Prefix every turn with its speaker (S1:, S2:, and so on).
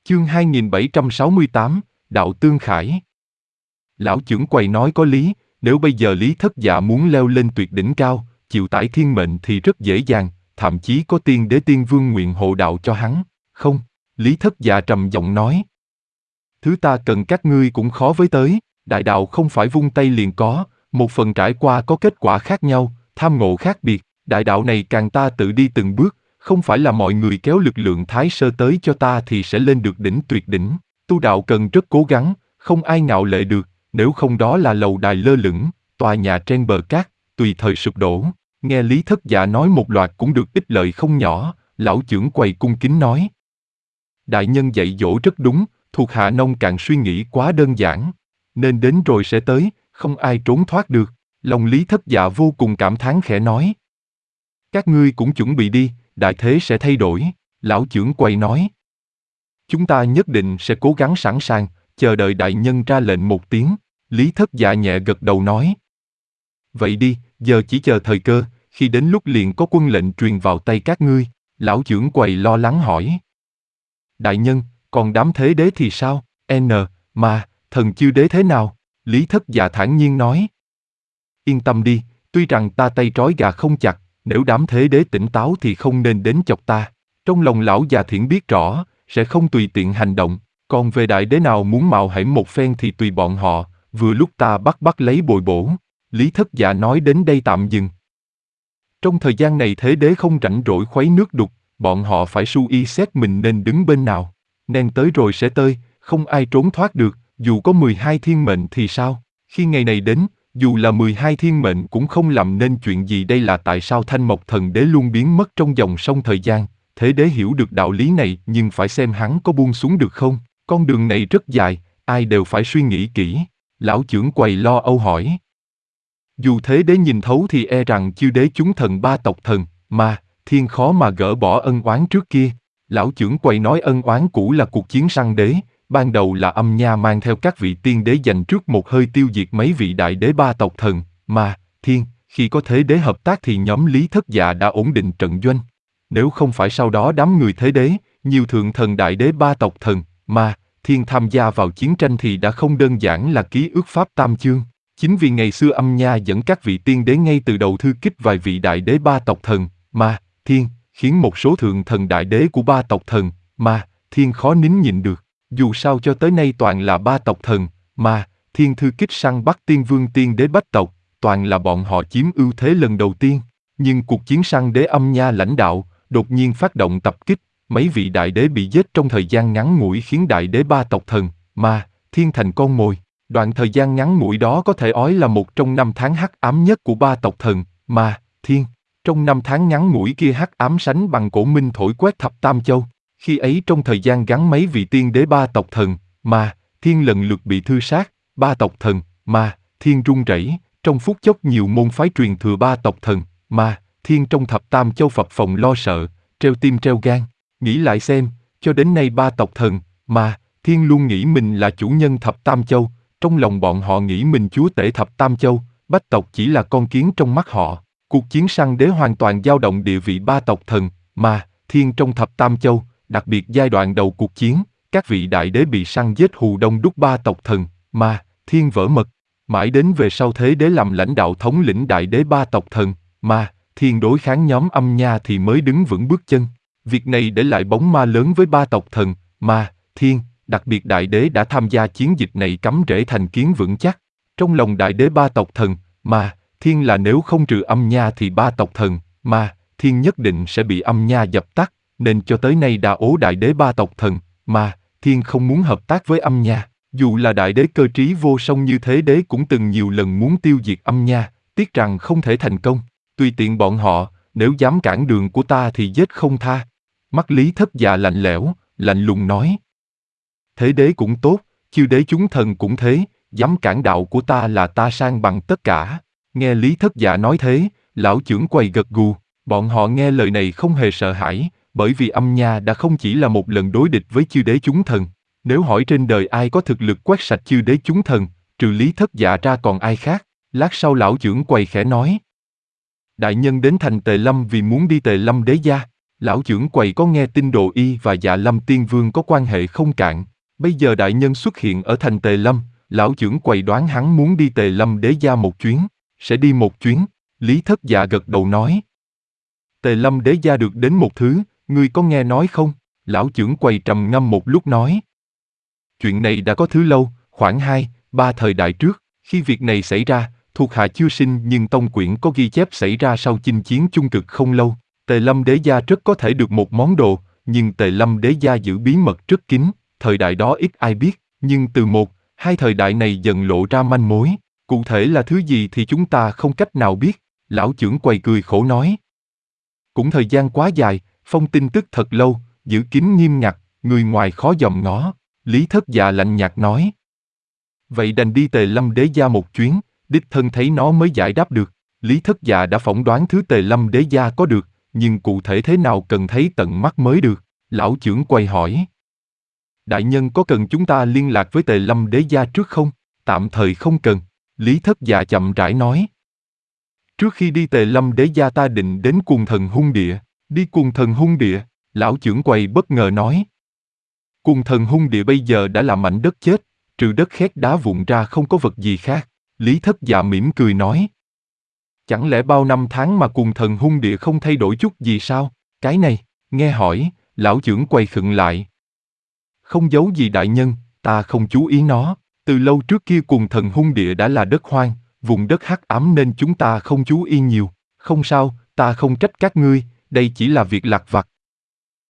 S1: Chương 2768, Đạo Tương Khải. Lão chưởng quầy nói có lý, nếu bây giờ Lý Thất Dạ muốn leo lên tuyệt đỉnh cao, chịu tải thiên mệnh thì rất dễ dàng, thậm chí có tiên đế tiên vương nguyện hộ đạo cho hắn. Không, Lý Thất Dạ trầm giọng nói. Thứ ta cần các ngươi cũng khó với tới, đại đạo không phải vung tay liền có, một phần trải qua có kết quả khác nhau, tham ngộ khác biệt, đại đạo này càng ta tự đi từng bước, không phải là mọi người kéo lực lượng thái sơ tới cho ta thì sẽ lên được đỉnh tuyệt đỉnh, tu đạo cần rất cố gắng, không ai ngạo lệ được, nếu không đó là lầu đài lơ lửng, tòa nhà trên bờ cát, tùy thời sụp đổ. Nghe Lý Thất Dạ nói một loạt cũng được ích lợi không nhỏ, lão chưởng quầy cung kính nói. Đại nhân dạy dỗ rất đúng, thuộc hạ nông cạn suy nghĩ quá đơn giản, nên đến rồi sẽ tới, không ai trốn thoát được. Lòng Lý Thất Dạ vô cùng cảm thán khẽ nói. Các ngươi cũng chuẩn bị đi, đại thế sẽ thay đổi, lão chưởng quầy nói. Chúng ta nhất định sẽ cố gắng sẵn sàng, chờ đợi đại nhân ra lệnh một tiếng, Lý Thất Dạ nhẹ gật đầu nói. Vậy đi, giờ chỉ chờ thời cơ, khi đến lúc liền có quân lệnh truyền vào tay các ngươi, lão chưởng quầy lo lắng hỏi. Đại nhân, còn đám thế đế thì sao, mà, thần chư đế thế nào? Lý Thất Dạ thản nhiên nói. Yên tâm đi, tuy rằng ta tay trói gà không chặt, nếu đám thế đế tỉnh táo thì không nên đến chọc ta. Trong lòng lão già thiển biết rõ, sẽ không tùy tiện hành động, còn về đại đế nào muốn mạo hiểm một phen thì tùy bọn họ, vừa lúc ta bắt lấy bồi bổ. Lý Thất Dạ nói đến đây tạm dừng. Trong thời gian này thế đế không rảnh rỗi khuấy nước đục, bọn họ phải suy xét mình nên đứng bên nào. Nên tới rồi sẽ tới, không ai trốn thoát được, dù có 12 thiên mệnh thì sao? Khi ngày này đến, dù là 12 thiên mệnh cũng không làm nên chuyện gì. Đây là tại sao Thanh Mộc Thần Đế luôn biến mất trong dòng sông thời gian. Thế đế hiểu được đạo lý này nhưng phải xem hắn có buông xuống được không. Con đường này rất dài, ai đều phải suy nghĩ kỹ. Lão chưởng quầy lo âu hỏi. Dù thế đế nhìn thấu thì e rằng chư đế chúng thần ba tộc thần, mà, thiên khó mà gỡ bỏ ân oán trước kia. Lão chưởng quầy nói ân oán cũ là cuộc chiến săn đế, ban đầu là Âm Nha mang theo các vị tiên đế giành trước một hơi tiêu diệt mấy vị đại đế ba tộc thần, mà, thiên, khi có thế đế hợp tác thì nhóm Lý Thất Dạ đã ổn định trận doanh. Nếu không phải sau đó đám người thế đế, nhiều thượng thần đại đế ba tộc thần, mà, thiên tham gia vào chiến tranh thì đã không đơn giản là ký ước pháp tam chương. Chính vì ngày xưa Âm Nha dẫn các vị tiên đế ngay từ đầu thư kích vài vị đại đế ba tộc thần, mà, thiên, khiến một số thượng thần đại đế của ba tộc thần, mà, thiên khó nín nhịn được. Dù sao cho tới nay toàn là ba tộc thần, mà, thiên thư kích săn bắt tiên vương tiên đế bách tộc, toàn là bọn họ chiếm ưu thế lần đầu tiên. Nhưng cuộc chiến săn đế Âm Nha lãnh đạo, đột nhiên phát động tập kích, mấy vị đại đế bị giết trong thời gian ngắn ngủi khiến đại đế ba tộc thần, mà, thiên thành con mồi. Đoạn thời gian ngắn ngủi đó có thể nói là một trong 5 tháng hắc ám nhất của ba tộc thần, mà, thiên. Trong 5 tháng ngắn ngủi kia hắc ám sánh bằng cổ minh thổi quét thập tam châu. Khi ấy trong thời gian gắn mấy vị tiên đế ba tộc thần, mà, thiên lần lượt bị thư sát, ba tộc thần, mà, thiên run rẩy, trong phút chốc nhiều môn phái truyền thừa ba tộc thần, mà, thiên trong thập tam châu phập phồng lo sợ, treo tim treo gan. Nghĩ lại xem, cho đến nay ba tộc thần, mà, thiên luôn nghĩ mình là chủ nhân thập tam châu, trong lòng bọn họ nghĩ mình chúa tể thập tam châu, bách tộc chỉ là con kiến trong mắt họ. Cuộc chiến săn đế hoàn toàn dao động địa vị ba tộc thần, mà, thiên trong thập tam châu, đặc biệt giai đoạn đầu cuộc chiến, các vị đại đế bị săn giết hù đông đúc ba tộc thần, mà, thiên vỡ mật. Mãi đến về sau thế đế làm lãnh đạo thống lĩnh đại đế ba tộc thần, mà, thiên đối kháng nhóm Âm Nha thì mới đứng vững bước chân. Việc này để lại bóng ma lớn với ba tộc thần, mà, thiên, đặc biệt đại đế đã tham gia chiến dịch này cắm rễ thành kiến vững chắc. Trong lòng đại đế ba tộc thần, mà, thiên là nếu không trừ Âm Nha thì ba tộc thần, mà, thiên nhất định sẽ bị Âm Nha dập tắt, nên cho tới nay đa ố đại đế ba tộc thần, mà, thiên không muốn hợp tác với Âm Nha. Dù là đại đế cơ trí vô song như thế đế cũng từng nhiều lần muốn tiêu diệt Âm Nha, tiếc rằng không thể thành công. Tùy tiện bọn họ, nếu dám cản đường của ta thì giết không tha. Mắt Lý Thất Dạ lạnh lẽo, lạnh lùng nói. Thế đế cũng tốt, chư đế chúng thần cũng thế, dám cản đạo của ta là ta san bằng tất cả. Nghe Lý Thất Dạ nói thế, lão chưởng quầy gật gù, bọn họ nghe lời này không hề sợ hãi, bởi vì Âm Nha đã không chỉ là một lần đối địch với chư đế chúng thần. Nếu hỏi trên đời ai có thực lực quét sạch chư đế chúng thần, trừ Lý Thất Dạ ra còn ai khác, lát sau lão chưởng quầy khẽ nói. Đại nhân đến thành Tề Lâm vì muốn đi Tề Lâm đế gia, Lão trưởng quầy có nghe tin Đồ Y và Dạ Lâm Tiên Vương có quan hệ không cạn. Bây giờ đại nhân xuất hiện ở thành Tề Lâm, lão trưởng quầy đoán hắn muốn đi Tề Lâm Đế gia một chuyến. Sẽ đi một chuyến, Lý Thất Dạ gật đầu nói. Tề Lâm Đế gia được đến một thứ, ngươi có nghe nói không? Lão trưởng quầy trầm ngâm một lúc nói. Chuyện này đã có thứ lâu, khoảng 2-3 thời đại trước, khi việc này xảy ra, thuộc hạ chưa sinh nhưng tông quyển có ghi chép xảy ra sau chinh chiến chung cực không lâu. Tề Lâm Đế gia rất có thể được một món đồ, nhưng Tề Lâm Đế gia giữ bí mật rất kín, thời đại đó ít ai biết, nhưng từ 1-2 thời đại này dần lộ ra manh mối. Cụ thể là thứ gì thì chúng ta không cách nào biết, lão trưởng quầy cười khổ nói. Cũng thời gian quá dài, phong tin tức thật lâu, giữ kín nghiêm ngặt, người ngoài khó dòm ngó, Lý Thất Dạ lạnh nhạt nói. Vậy đành đi Tề Lâm Đế gia một chuyến, đích thân thấy nó mới giải đáp được. Lý Thất Dạ đã phỏng đoán thứ Tề Lâm Đế gia có được, nhưng cụ thể thế nào cần thấy tận mắt mới được. Lão trưởng quầy hỏi. Đại nhân có cần chúng ta liên lạc với Tề Lâm Đế gia trước không? Tạm thời không cần, Lý Thất Dạ chậm rãi nói. Trước khi đi Tề Lâm Đế gia ta định đến Cuồng Thần Hung Địa. Đi Cuồng Thần Hung Địa, lão trưởng quầy bất ngờ nói. Cuồng Thần Hung Địa bây giờ đã là mảnh đất chết, trừ đất khét đá vụn ra không có vật gì khác. Lý Thất Dạ mỉm cười nói. Chẳng lẽ bao năm tháng mà Cuồng Thần Hung Địa không thay đổi chút gì sao? Cái này, nghe hỏi, lão trưởng quầy khựng lại. Không giấu gì đại nhân, ta không chú ý nó. Từ lâu trước kia Cuồng Thần Hung Địa đã là đất hoang, vùng đất hắc ám nên chúng ta không chú ý nhiều. Không sao, ta không trách các ngươi, đây chỉ là việc lặt vặt.